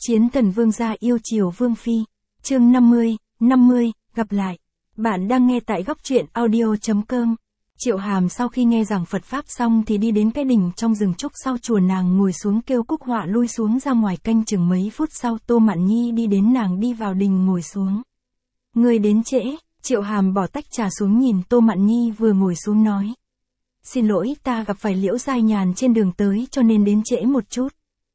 Chiến thần vương gia yêu chiều vương phi. Chương 50, gặp lại. Bạn đang nghe tại góc truyện audio.com. Triệu Hàm sau khi nghe giảng Phật Pháp xong thì đi đến cái đình trong rừng trúc sau chùa, nàng ngồi xuống kêu Cúc Họa lui xuống ra ngoài canh chừng mấy phút sau Tô Mạn Nhi đi đến, nàng đi vào đình ngồi xuống. Người đến trễ. Triệu Hàm bỏ tách trà xuống nhìn Tô Mạn Nhi vừa ngồi xuống nói. Xin lỗi, ta gặp phải Liễu Giai Nhàn trên đường tới cho nên đến trễ một chút.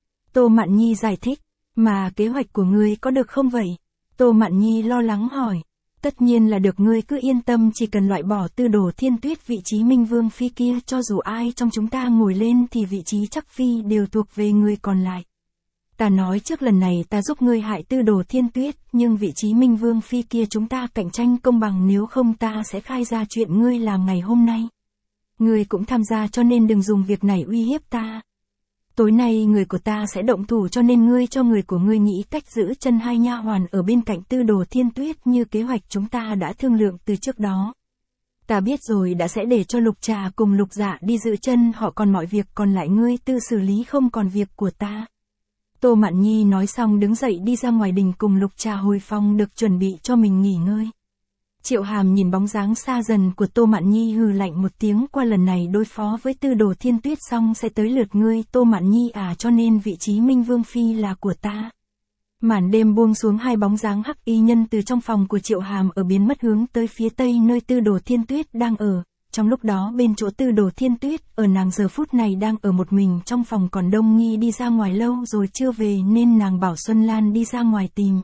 Tô Mạn Nhi giải thích. Mà kế hoạch của ngươi có được không vậy? Tô Mạn Nhi lo lắng hỏi. Tất nhiên là được, ngươi cứ yên tâm, chỉ cần loại bỏ Tư Đồ Thiên Tuyết, vị trí Minh Vương phi kia, cho dù ai trong chúng ta ngồi lên thì vị trí chắc phi đều thuộc về ngươi còn lại. Ta nói trước, lần này ta giúp ngươi hại Tư Đồ Thiên Tuyết, nhưng vị trí Minh Vương phi kia chúng ta cạnh tranh công bằng, nếu không ta sẽ khai ra chuyện ngươi làm ngày hôm nay. Ngươi cũng tham gia cho nên đừng dùng việc này uy hiếp ta. Tối nay người của ta sẽ động thủ cho nên ngươi cho người của ngươi nghĩ cách giữ chân hai nha hoàn ở bên cạnh Tư Đồ Thiên Tuyết như kế hoạch chúng ta đã thương lượng từ trước đó. Ta biết rồi, đã sẽ để cho Lục Trà cùng Lục Dạ đi giữ chân họ, còn mọi việc còn lại ngươi tự xử lý, không còn việc của ta. Tô Mạn Nhi nói xong đứng dậy đi ra ngoài đình cùng Lục Trà hồi phòng được chuẩn bị cho mình nghỉ ngơi. Triệu Hàm nhìn bóng dáng xa dần của Tô Mạn Nhi hừ lạnh một tiếng, qua lần này đối phó với Tư Đồ Thiên Tuyết xong sẽ tới lượt ngươi Tô Mạn Nhi à, cho nên vị trí Minh Vương phi là của ta. Màn đêm buông xuống, hai bóng dáng hắc y nhân từ trong phòng của Triệu Hàm ở biến mất hướng tới phía tây nơi Tư Đồ Thiên Tuyết đang ở. Trong lúc đó bên chỗ Tư Đồ Thiên Tuyết ở, nàng giờ phút này đang ở một mình trong phòng, còn Đông Nghi đi ra ngoài lâu rồi chưa về nên nàng bảo Xuân Lan đi ra ngoài tìm.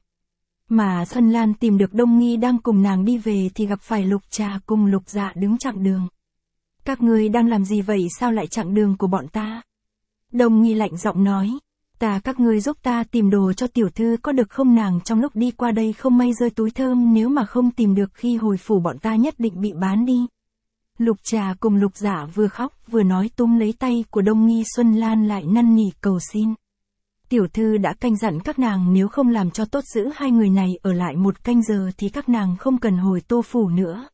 Mà Xuân Lan tìm được Đông Nghi đang cùng nàng đi về thì gặp phải Lục Trà cùng Lục Dạ đứng chặn đường. Các ngươi đang làm gì vậy, sao lại chặn đường của bọn ta? Đông Nghi lạnh giọng nói. Các ngươi giúp ta tìm đồ cho tiểu thư có được không? Nàng trong lúc đi qua đây không may rơi túi thơm, nếu mà không tìm được khi hồi phủ bọn ta nhất định bị bán đi. Lục Trà cùng Lục Dạ vừa khóc vừa nói, túm lấy tay của Đông Nghi. Xuân Lan lại năn nỉ cầu xin. Tiểu thư đã canh dặn các nàng nếu không làm cho tốt giữ hai người này ở lại một canh giờ thì các nàng không cần hồi Tô phủ nữa.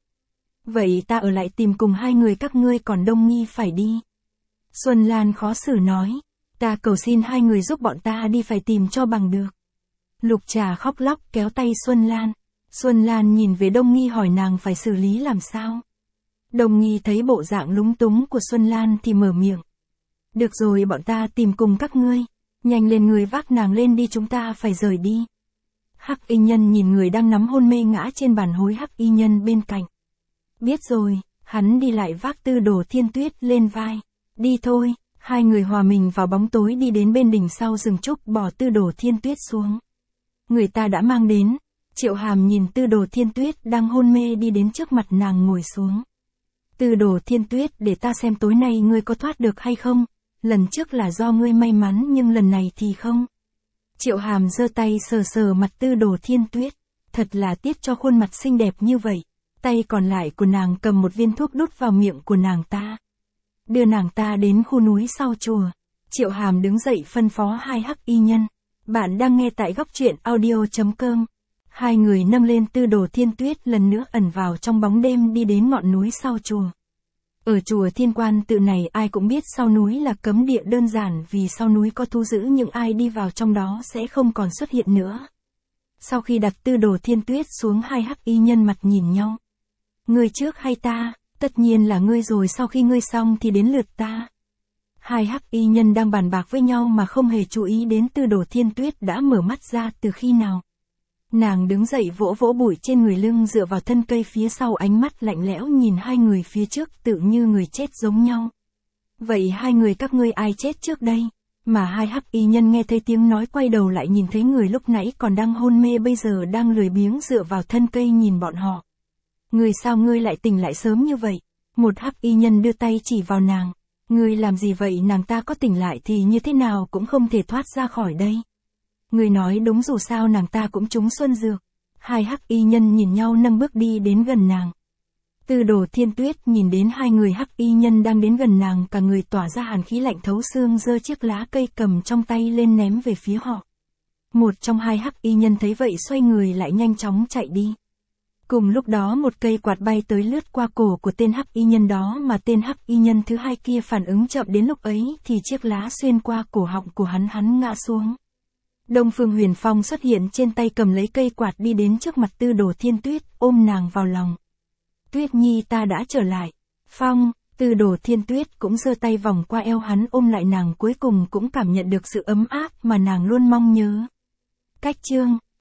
Vậy ta ở lại tìm cùng hai người các ngươi, còn Đông Nghi phải đi. Xuân Lan khó xử nói. Ta cầu xin hai người giúp bọn ta đi, phải tìm cho bằng được. Lục Trà khóc lóc kéo tay Xuân Lan. Xuân Lan nhìn về Đông Nghi hỏi nàng phải xử lý làm sao. Đông Nghi thấy bộ dạng lúng túng của Xuân Lan thì mở miệng. Được rồi, bọn ta tìm cùng các ngươi. Nhanh lên, người vác nàng lên đi, chúng ta phải rời đi. Hắc y nhân nhìn người đang nắm hôn mê ngã trên bàn, hối hắc y nhân bên cạnh. Biết rồi, hắn đi lại vác Tư Đồ Thiên Tuyết lên vai. Đi thôi, hai người hòa mình vào bóng tối đi đến bên đỉnh sau rừng trúc, bỏ Tư Đồ Thiên Tuyết xuống. Người ta đã mang đến. Triệu Hàm nhìn Tư Đồ Thiên Tuyết đang hôn mê đi đến trước mặt nàng ngồi xuống. Tư Đồ Thiên Tuyết, để ta xem tối nay ngươi có thoát được hay không. Lần trước là do ngươi may mắn nhưng lần này thì không. Triệu Hàm giơ tay sờ sờ mặt Tư Đồ Thiên Tuyết. Thật là tiếc cho khuôn mặt xinh đẹp như vậy. Tay còn lại của nàng cầm một viên thuốc đút vào miệng của nàng ta. Đưa nàng ta đến khu núi sau chùa. Triệu Hàm đứng dậy phân phó hai hắc y nhân. Bạn đang nghe tại góc truyện audio.com. Hai người nâng lên Tư Đồ Thiên Tuyết lần nữa ẩn vào trong bóng đêm đi đến ngọn núi sau chùa. Ở chùa Thiên Quan Tự này ai cũng biết sau núi là cấm địa, đơn giản vì sau núi có thu giữ, những ai đi vào trong đó sẽ không còn xuất hiện nữa. Sau khi đặt Tư Đồ Thiên Tuyết xuống, hai hắc y nhân mặt nhìn nhau. Ngươi trước hay ta? Tất nhiên là ngươi rồi, sau khi ngươi xong thì đến lượt ta. Hai hắc y nhân đang bàn bạc với nhau mà không hề chú ý đến Tư Đồ Thiên Tuyết đã mở mắt ra từ khi nào. Nàng đứng dậy vỗ vỗ bụi trên người, lưng dựa vào thân cây phía sau, ánh mắt lạnh lẽo nhìn hai người phía trước tự như người chết giống nhau. Vậy hai người các ngươi ai chết trước đây? Mà hai hắc y nhân nghe thấy tiếng nói quay đầu lại nhìn thấy người lúc nãy còn đang hôn mê bây giờ đang lười biếng dựa vào thân cây nhìn bọn họ. Ngươi sao ngươi lại tỉnh lại sớm như vậy? Một hắc y nhân đưa tay chỉ vào nàng. Ngươi làm gì vậy? Nàng ta có tỉnh lại thì như thế nào cũng không thể thoát ra khỏi đây. Người nói đúng, dù sao nàng ta cũng trúng xuân dược. Hai hắc y nhân nhìn nhau nâng bước đi đến gần nàng. Tư Đồ Thiên Tuyết nhìn đến hai người hắc y nhân đang đến gần nàng, cả người tỏa ra hàn khí lạnh thấu xương, giơ chiếc lá cây cầm trong tay lên ném về phía họ. Một trong hai hắc y nhân thấy vậy xoay người lại nhanh chóng chạy đi. Cùng lúc đó một cây quạt bay tới lướt qua cổ của tên hắc y nhân đó, mà tên hắc y nhân thứ hai kia phản ứng chậm, đến lúc ấy thì chiếc lá xuyên qua cổ họng của hắn ngã xuống. Đông Phương Huyền Phong xuất hiện trên tay cầm lấy cây quạt đi đến trước mặt Tư Đồ Thiên Tuyết, ôm nàng vào lòng. Tuyết Nhi ta đã trở lại. Phong, Tư Đồ Thiên Tuyết cũng giơ tay vòng qua eo hắn ôm lại nàng, cuối cùng cũng cảm nhận được sự ấm áp mà nàng luôn mong nhớ. Cách chương